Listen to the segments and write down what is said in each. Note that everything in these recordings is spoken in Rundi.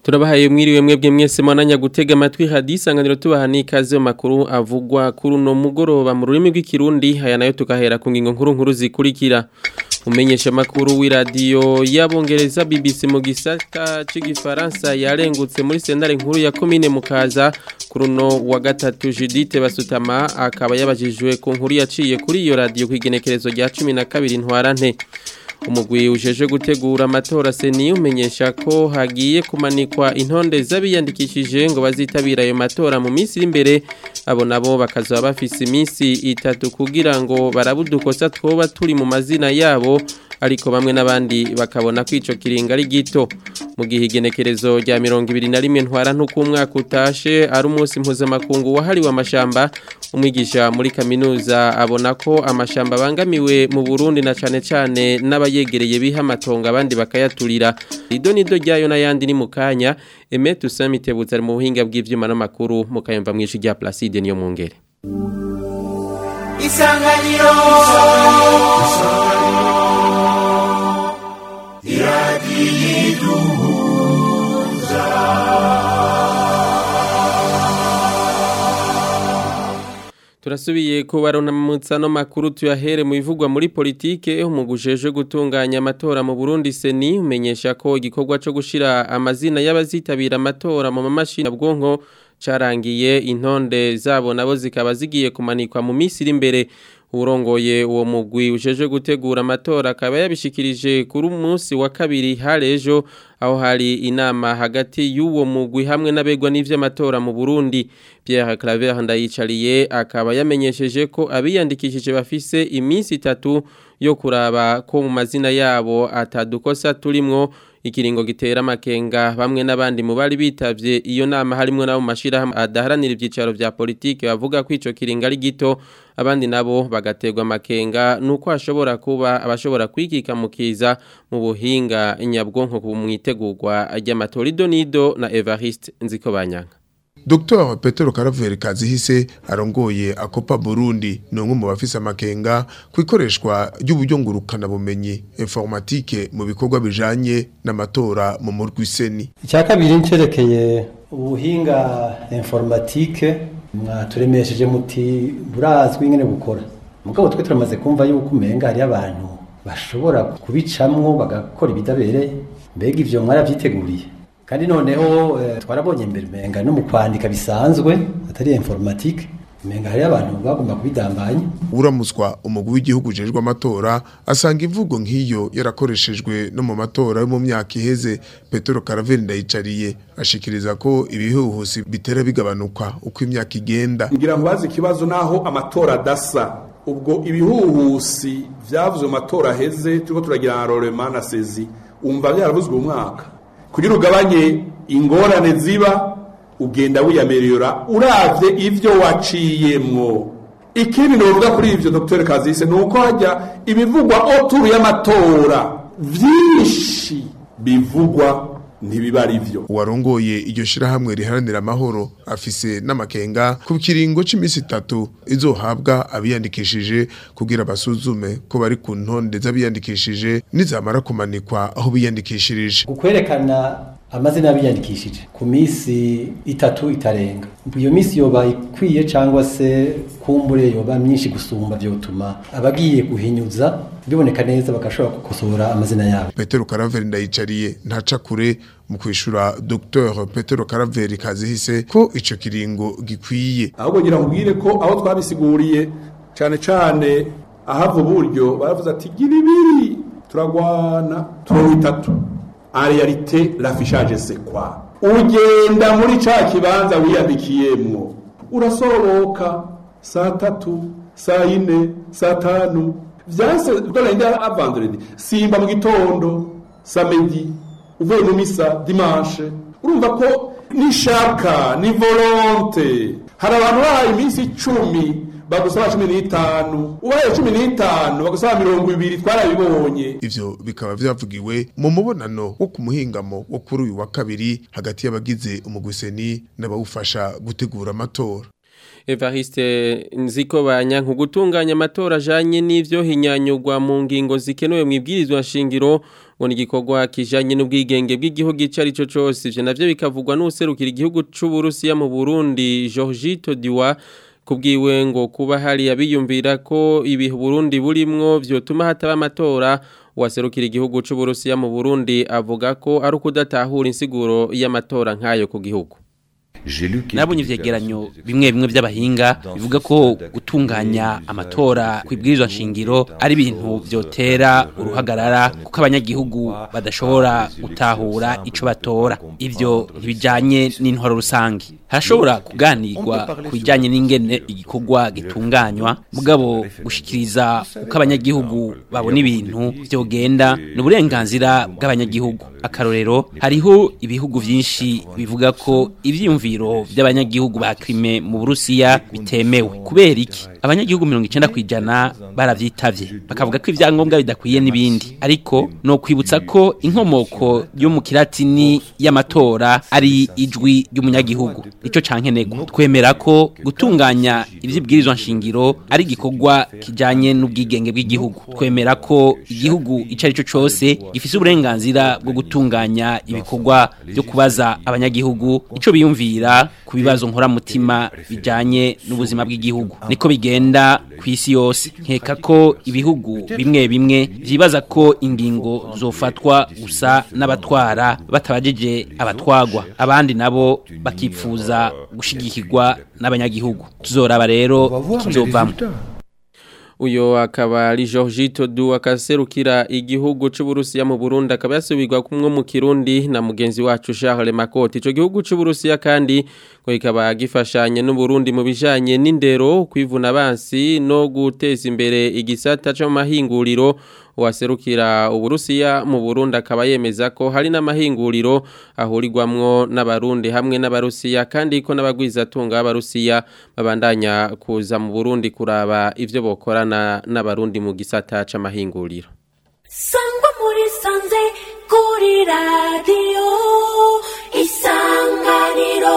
Turabahaye mwiriwe mwebwe mwese mwananya gutega amatwi hadisanganiro tubaha n'ikaze makuru avugwa kuri no mugoroba mu rurimi rw'ikirundi aya nayo tukahera ku ngingo nkuru zikurikira. Umenyesha makuru w'iradio y'abongereza BBC mu gisata c'igifaransa yarengutse muri sentare nkuru ya commune Mukaza kuri no wa gatatu Judith Basutama akaba yabajijwe ku nkuru yaciye kuri iyo radio kwigenekerezo rya 12 ntwarante. Umugwi ujeje gutegura amatora seni umenyesha ko hagiye kumanikwa intonde z'abiyandikishije ngo bazitabira ayo matora mu minsi imbere abo nabo bakazaba bafise iminsi itatu kugira ngo barabudukosa twoba turi mu mazina yabo ariko bamwe n'abandi bakabona ko ico kiringa ari gito mu gihe igenekerezo rya 21 ntwarante ku mwaka utashe ari umunsi mpuzamakungu wahariwe amashamba umwigisha muri kaminuza abona ko amashamba bangamiwe mu Burundi na cane n'abayegereye biha amatongo abandi bakayaturira idonido ryayo n'ayandi ni mukanya Emetu Samitebutsa mu buhinga bw'ivyuma n'amakuru mukayumva mwishi rya Placide niyo mwongere Isanganiro Turasubiye kubarona mutsano makuru tuyahere mu bivugwa muri politike mu gujeje gutunganya amatora mu Burundi seni umenyesha ko igikorwa cyo gushira amazina y'abazitabira amatora mu mamashini bwonko carangiye intonde zabo nabo zikaba zigiye kumanikwa mu misiri imbere urongoye uwo mugwi ujeje gutegura amatora akaba yabishikirije kuri umunsi wa kabiri harejo aho hari inama hagati y'uwo mugwi hamwe n'abegwa n'ivy'amatora mu Burundi Pierre Claver Ndayicariye akaba yamenyesheje ko abiyandikishije bafise iminsi 3 yo kuraba ko mu mazina yabo atadukosa turimwo ikiringo gitera amakenga bamwe n'abandi mu bari bitavye iyo nama harimo nabo mashira adaharanira ivyicaro vya politike bavuga ko ico kiringa ari gito abandi nabo bagaterwa amakenga nuko ashobora kuba abashobora kwikika mukiza mu buhinga inyabwonko ku mwitegurwa ry'amatora idonido na Evariste Nzikobanyanga. Dr. Petero Karaveri Kazihise arongoye akopa Burundi nomwe mu bafisa amakenga kwikoreshwa ry'uburyo ngurukana bumenyi informatique mu bikorwa bijanye n'amatora mu murwiseni. Icyakabiri ncerekeye ubuhinga informatique mwaturemesheje muti burazwi ingene bukora. Mugabo twe turamaze kumva yuko umenga hari abantu bashobora kubicamwo bagakora ibidabereye mbega ivyo mwaravyiteguriye. Kandi noneho twarabonye mbere menga no mu kwandika bisanzwe atari informatique menga hari abantu bagomba kubidambanya uramuswa umugwi w'igihugu jejwe amatora asanga ivugo nk'iyo yarakoreshejwe no mu matora yo mu myaka iheze Petero Karaveri Ndayicariye ashikiriza ko ibihuhusi bitera bigabanuka uko imyaka igenda ngira ngo bazi kibazo naho amatora dasa ubwo ibihuhusi vyavuzwe mu matora heze turiko turagira enrôlement na saisie umva byaravuzwe umwaka kugira ugabanye ingorane ziba ugenda wiyameliora uravye ivyo waciyemwo ikindi novuga kuri ivyo Dr. Kazise nuko hajya ibivugwa oturu y'amatora vyinshi bivugwa ntibiba ari vyo warongoye iryo shirahamwe riharanira amahoro afise n'amakenga ku kiringo c'imisi 3 izohabwa abiyandikishije kugira basuzume ko bari ku ntonde z'abiyandikishije nizamara kumanikwa aho biyandikishirije ukwerekana amazina y'abiyandikishije ku misi 3 itarenga iyo misi yoba ikwiye cyangwa se kumbure yoba myinshi gusumba byo tuma abagiye guhinyuza biboneka neza bagashobora gukosora amazina yabo. Petero Karaveri Ndayicariye ntaca kure mu kwishura Dr. Petero Karaveri Kazihise ko ico kiringo gikwiye ahubwo ngira nkubwire ko aho twabisiguriye cane ahava uburyo baravuze ati gira ibiri turagwana turabitatu en réalité l'affichage c'est quoi ugenda muri ca kibanza wiyandikiyemwo urasoroka saa 3 saa 4 saa 5 vyanse dolenga a vendredi simba mu gitondo samedi uvuye mu misa dimanche urumva ko ni shaka ni volonté hari abantu bahaye iminsi 10 bagusaba 15 ubaye 15 bagusaba 20 twarabibonye ivyo bikaba vyavugiwe mu mubonano wo kumuhingamo wo kuri uyu wa kabiri hagati y'abagize umugwiseni n'abawufasha gutegura amatora. Evariste Nzikobanya gutunganya amatora ajanye n'ivyo hinyanyugwa mu ngingo zikenewe mwibwirizwa shingiro ngo ni igikorwa kijanye n'ubwigenge bw'igihugu icari cyo cyose ivyo navyo bikavugwa n'userukira igihugu c'u Burusiya mu Burundi Georgito Diwa kubwiwe ngo kuba hari abiyumvira ko ibihe Burundi burimwo vyotuma hataba amatora waserukira igihugu c'u Burusiya mu Burundi avuga ko ari ukudatahura insiguro y'amatora nkayo ku gihugu. Nabonye ivyegeranyo bimwe by'abahinga bivuga ko gutunganya amatora kwibwirizwa nshingiro ari ibintu vyotera uruhagarara kuko abanyagihugu badashobora gutahura ico batora. Ivyo ntibijanye n'intwaro rusangi. Harashobora kuganirwa kubijanye n'ingene igikorwa gitunganywa mugabo gushikiriza uko abanyagihugu babona ibintu vyogenda n'uburenganzira bw'abanyagihugu. Akarorero hariho ibihugu vyinshi bivuga ko ivyiyumviro by'abanyagihugu ba Crimea mu Burusiya bitemewe. Kubera iki? Abanyagihugu 90% baravyitavye bakavuga ko ivyangombwa bidakwiye nibindi. Ariko no kwibutsa ko inkomoko yo mu Kilatini y'amatora ari ijwi ry'umunyagihugu. Ico cankenego twemera ko gutunganya ivyibwirizwa nshingiro ari gikorwa kijanye n'ubwigenge bw'igihugu. Twemera ko igihugu icari cyo cyose gifise uburenganzira bwo gutunganya ibikorwa byo kubaza abanyagihugu ico biyumvira ku bibazo nkora mutima bijanye n'ubuzima bw'igihugu. Niko bigenda kw'isi yose. Nkeka ko ibihugu bimwe bimwe vyibaza ko ingingo zofatwa gusa n'abatwara batabajeje abatwagwa. Abandi nabo bakipfuza gushigikirwa n'abanyagihugu. Tuzoraba rero kizovamwe. Uyo akaba ari Georgito Du akaserukira igihugu c'u Burusiya mu Burundi akaba yasubirwa kumwe mu Kirundi na mugenzi wacu Charles Makoti. Ico gihugu c'u Burusiya kandi ngo ikaba gifashanye n'u Burundi mu bijanye n'indero kwivuna abansi no guteza imbere igisata cyo mahinguriro. Waserukira Uburusiya mu Burundi akaba yemeza ko hari n'amahinguriro ahurirwamwo n'abarundi hamwe n'abarusiya kandi ko n'abagwizatunga b'abarusiya babandanya kuza mu Burundi kuraba ivyo bokorana n'abarundi mu gisata c'amahinguriro. Sangwa muri sanze kuri radio Isanganiro.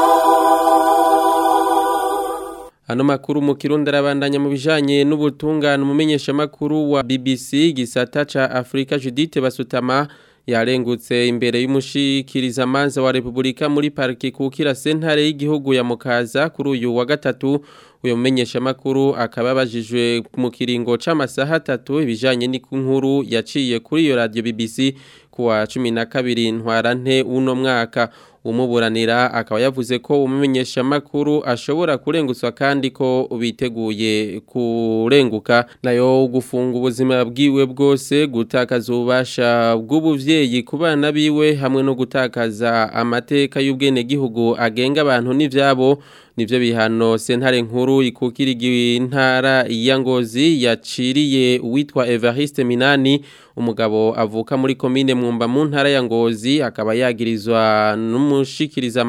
Ano makuru mu Kirundi arabandanya mu bijanye n'ubutungane umumenyesha makuru wa BBC gisata ca Afrika Judith Basutama yarengutse imbere y'umushikiriza manza wa Republika muri parki kukira sentare y'igihugu ya Mukaza kuri uyu wa gatatu. Uyo mumenyesha makuru akaba bajijwe mu kiringo c'amasaha 3 ibijanye n'inkuru yaciye kuri iyo radio BBC kuwa 12 ntwarante uno mwaka. Umuburanira akaba yavuze ko umumenyesha makuru ashobora kurengutswa kandi ko biteguye kurenguka nayo gufunga ubuzima bwiwe bwose gutakaza ububasha bw'ubuvyeyi ku bana biwe hamwe no gutakaza amateka y'ubwene gihugu agenga abantu n'ivyabo. Nivyo bihano sentare nkuru ikukira intara ya Ngozi yaciriye uwitwa Evariste Minani umugabo avuka muri komine Mwumba mu ntara ya Ngozi akaba yagirizwa n'umushikiriza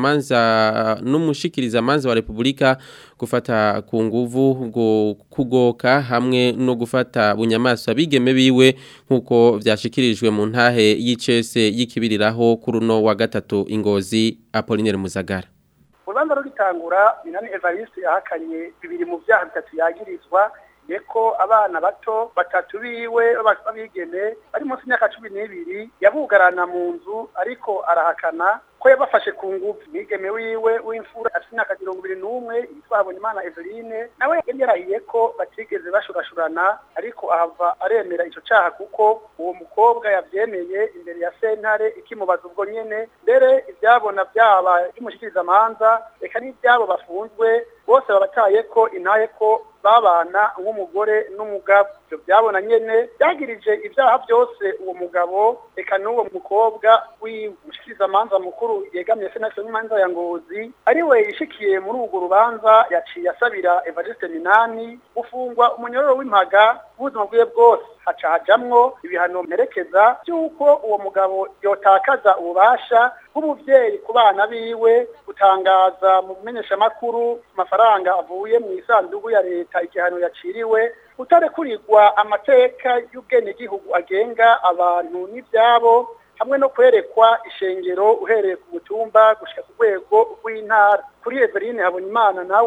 manza wa Republika gufata ku nguvu kugoka hamwe no gufata bunyamaswa bigeme biwe nkuko vyashikirijwe mu ntahe y'icese y'ikibiriraho kuruno wa gatatu Ingozi. Apollinaire Muzagara. Urubanza rugitangura Minani Evariste yahakanye bibiri mu vyaha bitatu yagirizwa yeko abana bato batatu biwe babigeme bari munsi y'imyaka 12 yabugarana mu nzu ariko arahakana ko yabafashe ku nguvu. Mwigeme wiwe w'imfura afite imyaka 21 yitwa Habonimana Eveline nawe yarahiye ko batigeze bashurashurana ariko ahava aremera ico caha kuko uwo mukobwa yavyemeye imbere ya sentare ikimubaza ubwo nyene mbere ivyabona byaba y'umushikiriza manza eka n'ibyabo bafunzwe bose babataye ko intaye ko babana nk'umugore n'umugabo. Ibyo byabona nyene byagirije ibyaha byose uwo mugabo eka n'uwo mukobwa w'umushikiriza manza mukuru yegamye senateri w'imanza ya Ngozi ariwe yishikiye muri urwo rubanza yaciye asabira Evariste Minani gufungwa umunyororo w'impaga ubuzima bwiwe bwose. Haca hajamwo ibihano mperekeza by'uko uwo mugabo yotakaza ububasha bw'ubuvyeyi ku bana biwe gutangaza mu menyesha makuru amafaranga avuye mu isanduku ya leta igihano yaciriwe utarekurigwa amateka y'ubwene gihugu agenga abantu n'ivyabo hamwe no kwerekwa ishengero uhereye ku mutumba gushika ku rwego rw'intara. Kuri Eveline Habonimana nawe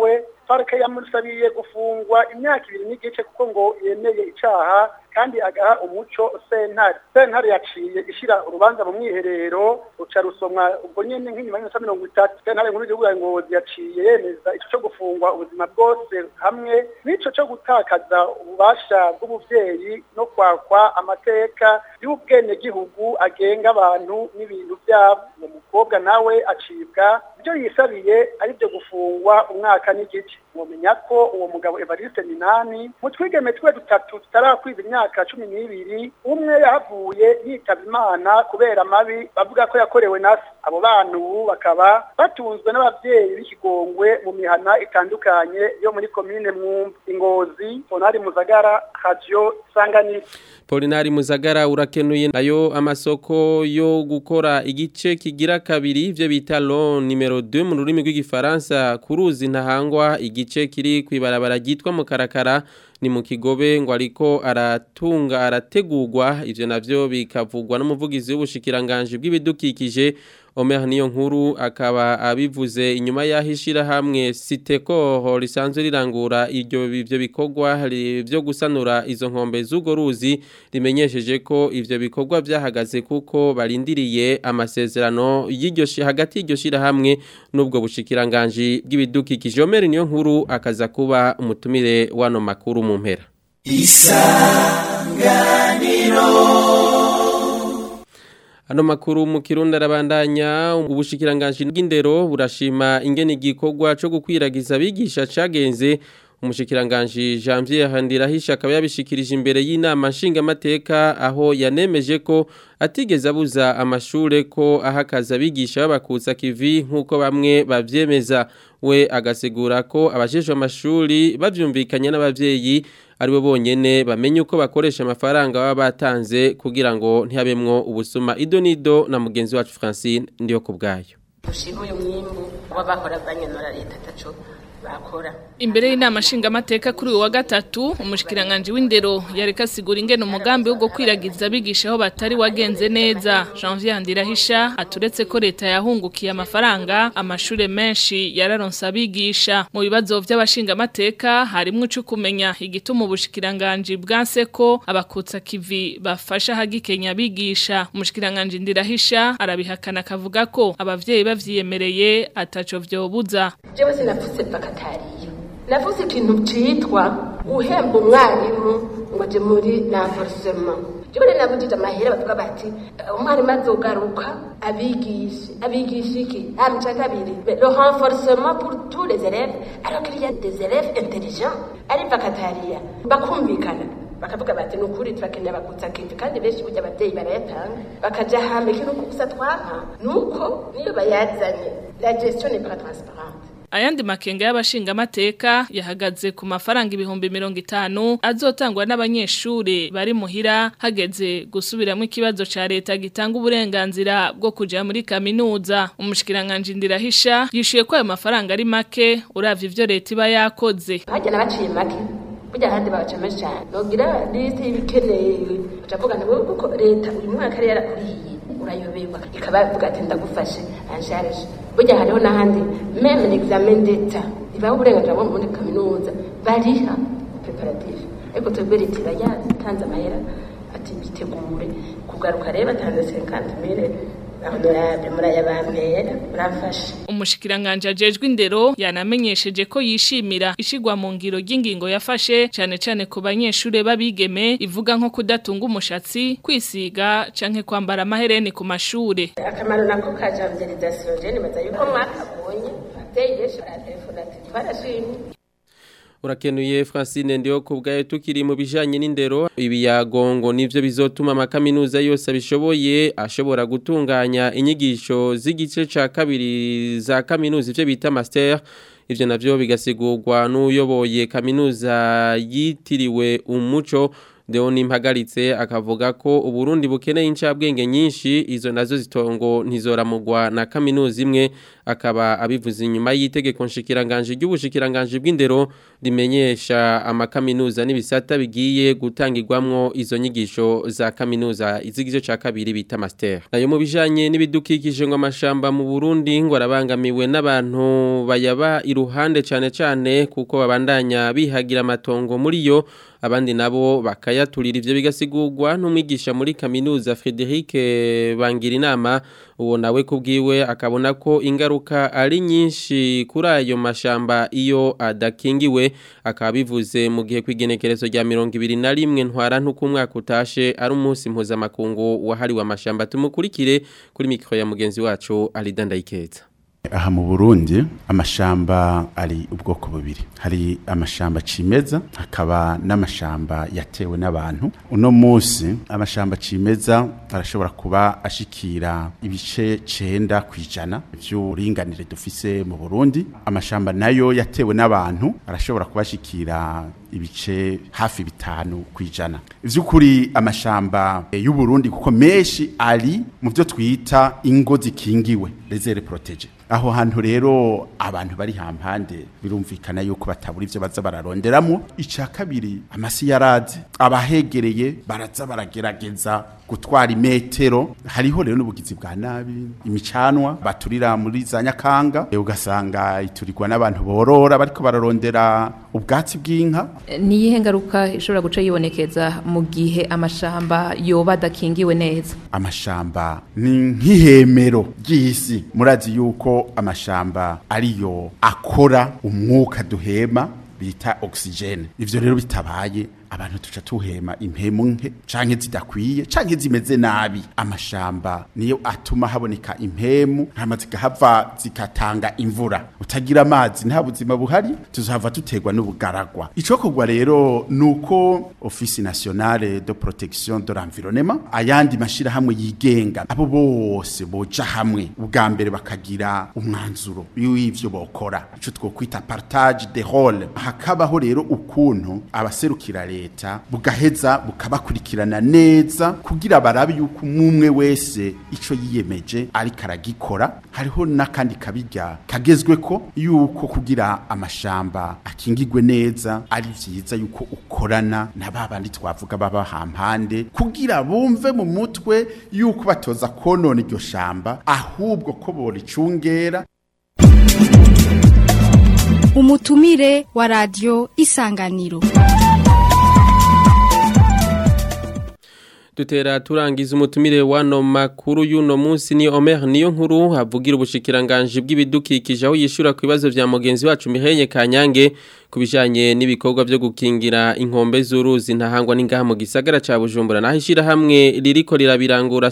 parike yamusabiye gufungwa imyaka 2 n'igice kuko ngo yemeye icaha kandi agaha umuco sentare yaciye ishira urubanza mu mwiherero ruca rusomwa ubwo nyene nk'inyuma y'imyaka 30 sentare nkuru y'igihugu Ngozi yaciye yemeza ico cyo gufungwa ubuzima bwose hamwe n'ico cyo gutakaza ububasha bw'ubuvyeyi no kwakwa amateka y'ubwene gihugu agenga abantu n'ibintu byabo. Uwo mukobwa nawe acibwa ibyo yisabiye ari byo gufungwa umwaka n'igice. Mumenya ko uwo mugabo Evariste Minani mu twigeme twe dutatu tutarakwiza imyaka 12 umwe yahavuye yitaba Imana kubera mabi bavuga ko yakorewe nasi. Abo bantu bakaba batunzwe n'abavyeyi b'ikigongwe mu mihana itandukanye yo muri commune Mwumba. Ingozi, Polinari Muzagara, Radio Isanganiro. Polinari Muzagara urakenuye. Nayo amasoko yo gukora igice kigira kabiri ivyo bita loan numero 2 mu rurimi rw'igifaransa kuruzi ntahangwa igice kiri kwibarabara gitwa mu Karakara ni mu Kigobe ngo ariko arategurwa ivyo navyo bikavugwa n'umuvugizi w'ubushikiranganje bw'ibidukikije Omer niyo nkuru akaba abivuze inyuma yahishira hamwe Siteko risanzwe rirangura ivyo bikorwa byo gusanura izo nkombe z'ugo ruzi rimenyesheje ko ivyo bikorwa byahagaze kuko barindiriye amasezerano hagati y'iryo shira hamwe n'ubwo bushikiranganje bw'ibidukikije. Omer niyo nkuru akaza kuba umutumire wano makuru mu mpera. Isanganiro. Ano makuru mu Kirundi arabandanya. Ubushikiranganje bw'indero burashima ingene igikorwa cyo gukwiragiza abigisha cagenze. Umushikiranganje Janvier Handirahisha akaba yabishikirije imbere y'inama nshingamateka aho yanemeje ko atigeze abuza amashure ko ahakaza abigisha babakutsa kivi nkuko bamwe bavyemeza. We agasigura ko abajejwe amashuri bavyumvikanye n'abavyeyi aribo bonyene bamenye uko bakoresha amafaranga baba batanze kugira ngo ntihabemwo ubusuma. Idonido na mugenzi wacu Francine ndiyo kubgayo. Ushimo y'umwimbu wabakora banyenora leta taco bakora. Imbere y'inama nshingamateka kuri uwa gatatu umushikiranganje w'indero yareka sigura ingene umugambi wo kwiragiza abigisha aho batari wagenze neza. Janvier Handirahisha aturetse ko leta yahungukiye amafaranga amashure menshi yararonsa abigisha. Mu bibazo by'abashingamateka harimo cyo kumenya igituma ubushikiranganje bwanse ko abakutsa kivi bafasha hagikenya abigisha. Umushikiranganje Ndirahisha arabihakana akavuga ko abavyeyi bavyiyemereye ataco vyobuza. Jewe sinafuse bakatariyo. Navuze ikintu citwa uhemba umwarimu ngo je muri renforcement. Jewe nabujije amahera bavuga bati umwarimu azogaruka abigisha iki amca kabiri le renforcement pour tous les élèves alors qu'il y a des élèves intelligents ari bakatariya bakumvikana bakavuga bati nukuri turakeneye abakutsa kivi kandi benshi burya abavyeyi barayatanga bakaja hamwe kintu kubusa twanka nuko niyo bayazanye la gestion n'est pas transparente. Ayandi makenga y'abashingamateka yahagaze ku mafaranga 50,000 azotangwa n'abanyeshure bari muhira hageze gusubiramo ikibazo ca leta gitanga uburenganzira bwo kuja muri kaminuza. Umushikiranganje Ndirahisha yishuye ko ayo mafaranga ari make uravye ivyo leta iba yakoze. Hajya nabaciye make burya handi babacama cyane nogira liste ibikeneye utavuga ngo kuko leta uyu mwaka ari yarakuriye urayoberwa ikabavuga ati ndagufashe ansharije burya hariho n'ahandi même l'examen d'état ibaho uburenganzira bwo muri kaminuza bariha preparatif ariko twebwe leta yatanze amahera ati bitegure kugaruka reba tanze 50,000 honorable murayabambera murafashe. Umushikiranganje ajejwe indero yanamenyesheje ko yishimira ishigwa mu ngiro ry'ingingo yafashe cyane ku banyeshure babigeme ivuga nko kudatunga umushatsi kwisiga canke kwambara amahereni ku mashure. Akamaro nako kajambirization je nibaza yuko mwakabonye ateyesha telefone ati barashimye. Urakenuye Francine ndiyo kubgaye tukiri mu bijanye n'indero ibiyagongo nivyo bizotuma amakaminuza yose abishoboye ashobora gutunganya inyigisho z'igice ca kabiri za kaminuza ivyo bita master. Ivyo navyo bigasigurwa n'uyoboye kaminuza yitiriwe umuco Deoni Mpagaritse akavuga ko Uburundi bukeneye incabwenge nyinshi izo nazo zitongo ntizoramugwa na kaminuza imwe akaba abivuze inyuma y'itegeko nshikiranganje ry'ubushikiranganje bw'indero rimenyesha amakaminuza n'ibisata bigiye gutangirwamwo izo nyigisho za kaminuza izigizo ca kabiri bita master. Nayo mu bijanye n'ibidukikije ngo amashamba mu Burundi ngo arabangamiwe n'abantu bayaba iruhande cane kuko babandanya bihagira amatongo muri yo abandi nabo bakayaturira ivyo bigasigurwa n'umwigisha muri kaminuza Frederic Bangirinama uwo nawe kubwiwe akabona ko ingaruka ari nyinshi kuri ayo mashamba iyo adakingiwe akabivuze mu gihe kwigenekerezo rya 2021 ntwara ntuko umwaka utashe ari umunsi mpuzamakungu wahariwe amashamba tumukurikire kuri mikro ya mugenzi wacu Alida Ndayikeza. Aha mu Burundi amashamba ari ubwoko bubiri. Hari amashamba cimeza hakaba n'amashamba yatewe n'abantu. Uno munsi amashamba cimeza arashobora kuba ashikira ibice 9% by'uringanire dufise mu Burundi. Amashamba nayo yatewe n'abantu arashobora kubashikira ibice hafi 5%. Ivyukuri amashamba y'u Burundi kuko meshi ari mu byo twita ingo zikingiwe reserve protege. Aho hantu rero abantu bari hampande birumvikana yuko batabura ivyo baza bararonderamo. Ica kabiri amasi yarazi abahegereye baraza baragerageza gutwara imetero. Hariho rero n'ubugizi bwa nabi imicanwa baturira muri za Nyakanga ugasanga iturirwa n'abantu borora bariko bararondera ubwatsi bw'inka. Niyihe ngaruka ishobora guca yibonekeza mu gihe amashamba yoba adakingiwe neza? Amashamba ni nk'ihemero ry'isi. Murazi yuko amashamba ariyo akora umwuka duhema bita oxygene. Ivyo rero bitabaye abantu tuca tuhema impemu nke canke zidakwiye canke zimeze nabi. Amashamba niyo atuma haboneka impemu hamaze gahava zikatanga imvura. Utagira amazi nta buzima buhari tuzohava tutegwa n'ubugaragwa. Icokogwa rero nuko Office Nationale de Protection de l'Environnement ayandi mashira hamwe yigenga abo bose boja hamwe ubwa mbere bakagira umwanzuro y'ivyo bokora. Ico twokwita partage de rôle. Hakabaho rero ukuntu abaserukira leta bugaheza bukabakurikirana neza kugira barabe yuko umwe wese ico yiyemeje ari karagikora. Hariho nakandi kabirya kagezwe ko yuko kugira amashamba akingirwe neza ari vyiza yuko ukorana na babandi twavuga baba hampande kugira bumve mu mutwe yuko batoza konona iryo shamba ahubwo ko boricungera. Umutumire wa radio Isanganiro. Tutera turangiza umutumire wano makuru y'uno munsi ni Omer niyo nkuru havugira ubushikiranganje bw'ibidukikije aho yishura ku bibazo vya mugenzi wacu Mihenye Kanyange kubijanye n'ibikorwa byo gukingira inkombe z'uruzi ntahangwa n'ingaha mu gisagara ca Bujumbura nahishira hamwe ririko rirabirangura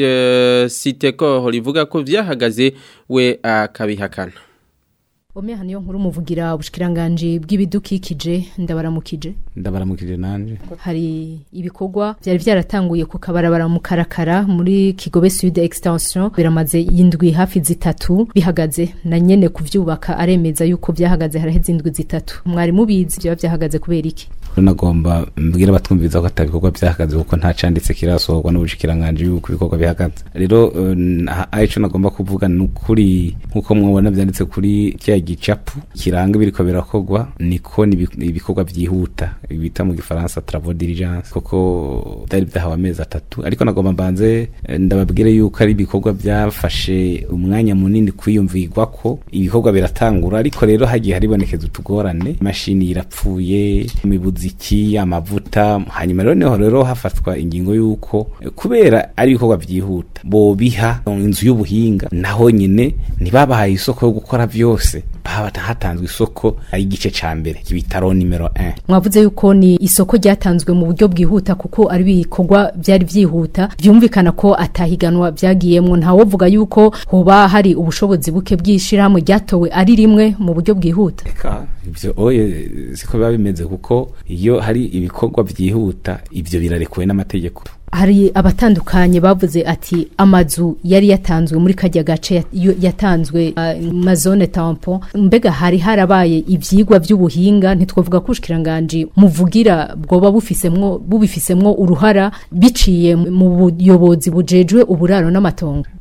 Siteko rivuga ko vyahagaze we akabihakana. Omeha niyo nkuru muvugira ubushikiranganje bw'ibidukikije ndabaramukije nanje. Hari ibikorwa byari byaratanguye ku kabarabara mu Karakara muri Kigobe Sud Extension biramaze yindwi hafi zitatu bihagaze na nyene kuvyubaka aremeza yuko byahagaze haraheze indwi zitatu. Mwari mubizi byo byahagaze kubera iki? Nagomba mbwira batwumviza ko atabikorwa byahagaze kuko nta canditse kirasohorwa n'ubushikiranganje yuko ibikorwa bihagaze. Rero aico nagomba kuvuga n'ukuri nkuko mwabona byanditse kuri cya gicapu kiranga biriko birakogwa niko ibikorwa byihuta bita mu gifaransa travaux diligence koko byari byahawe amezi 3 ariko nagomba mbanze ndababwire yuko ari ibikorwa byafashe umwanya munini kwiyumvirwa ko ibikorwa biratangura ariko rero hagiye haribonekeza utugorane mashini irapfuye imibuziki amavuta hanyuma rero hafatwa ingingo yuko kubera ari ibikorwa byihuta bo biha inzu y'ubuhinga naho nyine ntibabahaye isoko yo gukora byose hatanzwe isoko ari igice ca mbere kibitaro numero 1. Mwavuze yuko ni isoko ryatanzwe mu buryo bwihuta kuko ari bikorwa byari byihuta byumvikana ko atahiganwa byagiyemwo ntawo vuga yuko hoba hari ubushobozi buke bw'ishiramwe ryatowe ari rimwe mu buryo bwihuta. Ivyo oye siko biba bimeze kuko iyo hari ibikorwa byihuta ivyo birarekuwe n'amategeko. Hari abatandukanye bavuze ati amazu yari yatanzwe muri kajya gace yatanzwe ma zone tampon mbega hari harabaye ivyigwa by'ubuhinga ntitwovuga kushikiranganje muvugira bwoba bubifisemwo uruhara biciye mu buyobozi bujejwe uburaro n'amatongo.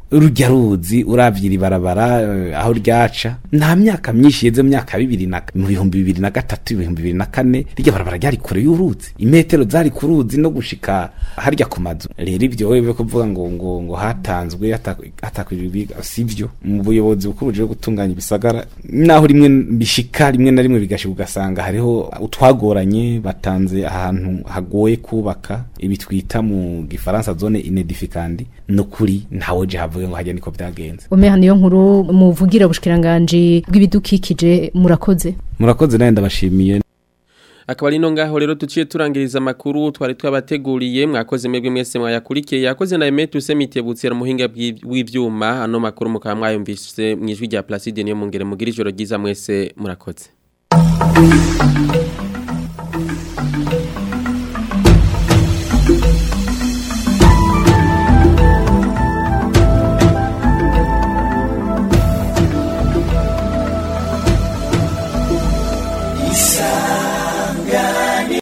urujya ruzi uravye ibarabara aho ryaca nta myaka myinshi yeze mu myaka 2003 2004 rijya barabara ryari kure y'uruzi imetero zari ku ruzi no gushika harya ku mazu rero ibyo wewe kuvuga ngo hatanzwe atakwiribiga sivyo mu buyobozi bukuruje gutunganya ibisagara naho rimwe bishika rimwe na rimwe bigashika ugasanga hariho utwagoranye batanze ahantu hagoye kubaka ibitwita mu gifaransa zone inedificandi no kuri ntawe je havuye ngo hajya niko byagenze Omeha niyo nkuru muvugira bushikiranganje bw'ibidukikije murakoze naye ndabashimiye akaba ari no ngaho rero tuciye turangiriza makuru twari twabateguriye mwakoze mwebwe mwese mwayakurikiye yakoze na Emetu Semitebutse muhinga w'ivyuma ano makuru mukaba mwayumvise mwijwi rya Placide niyo mungere mugira ijoro ryiza mwese murakoze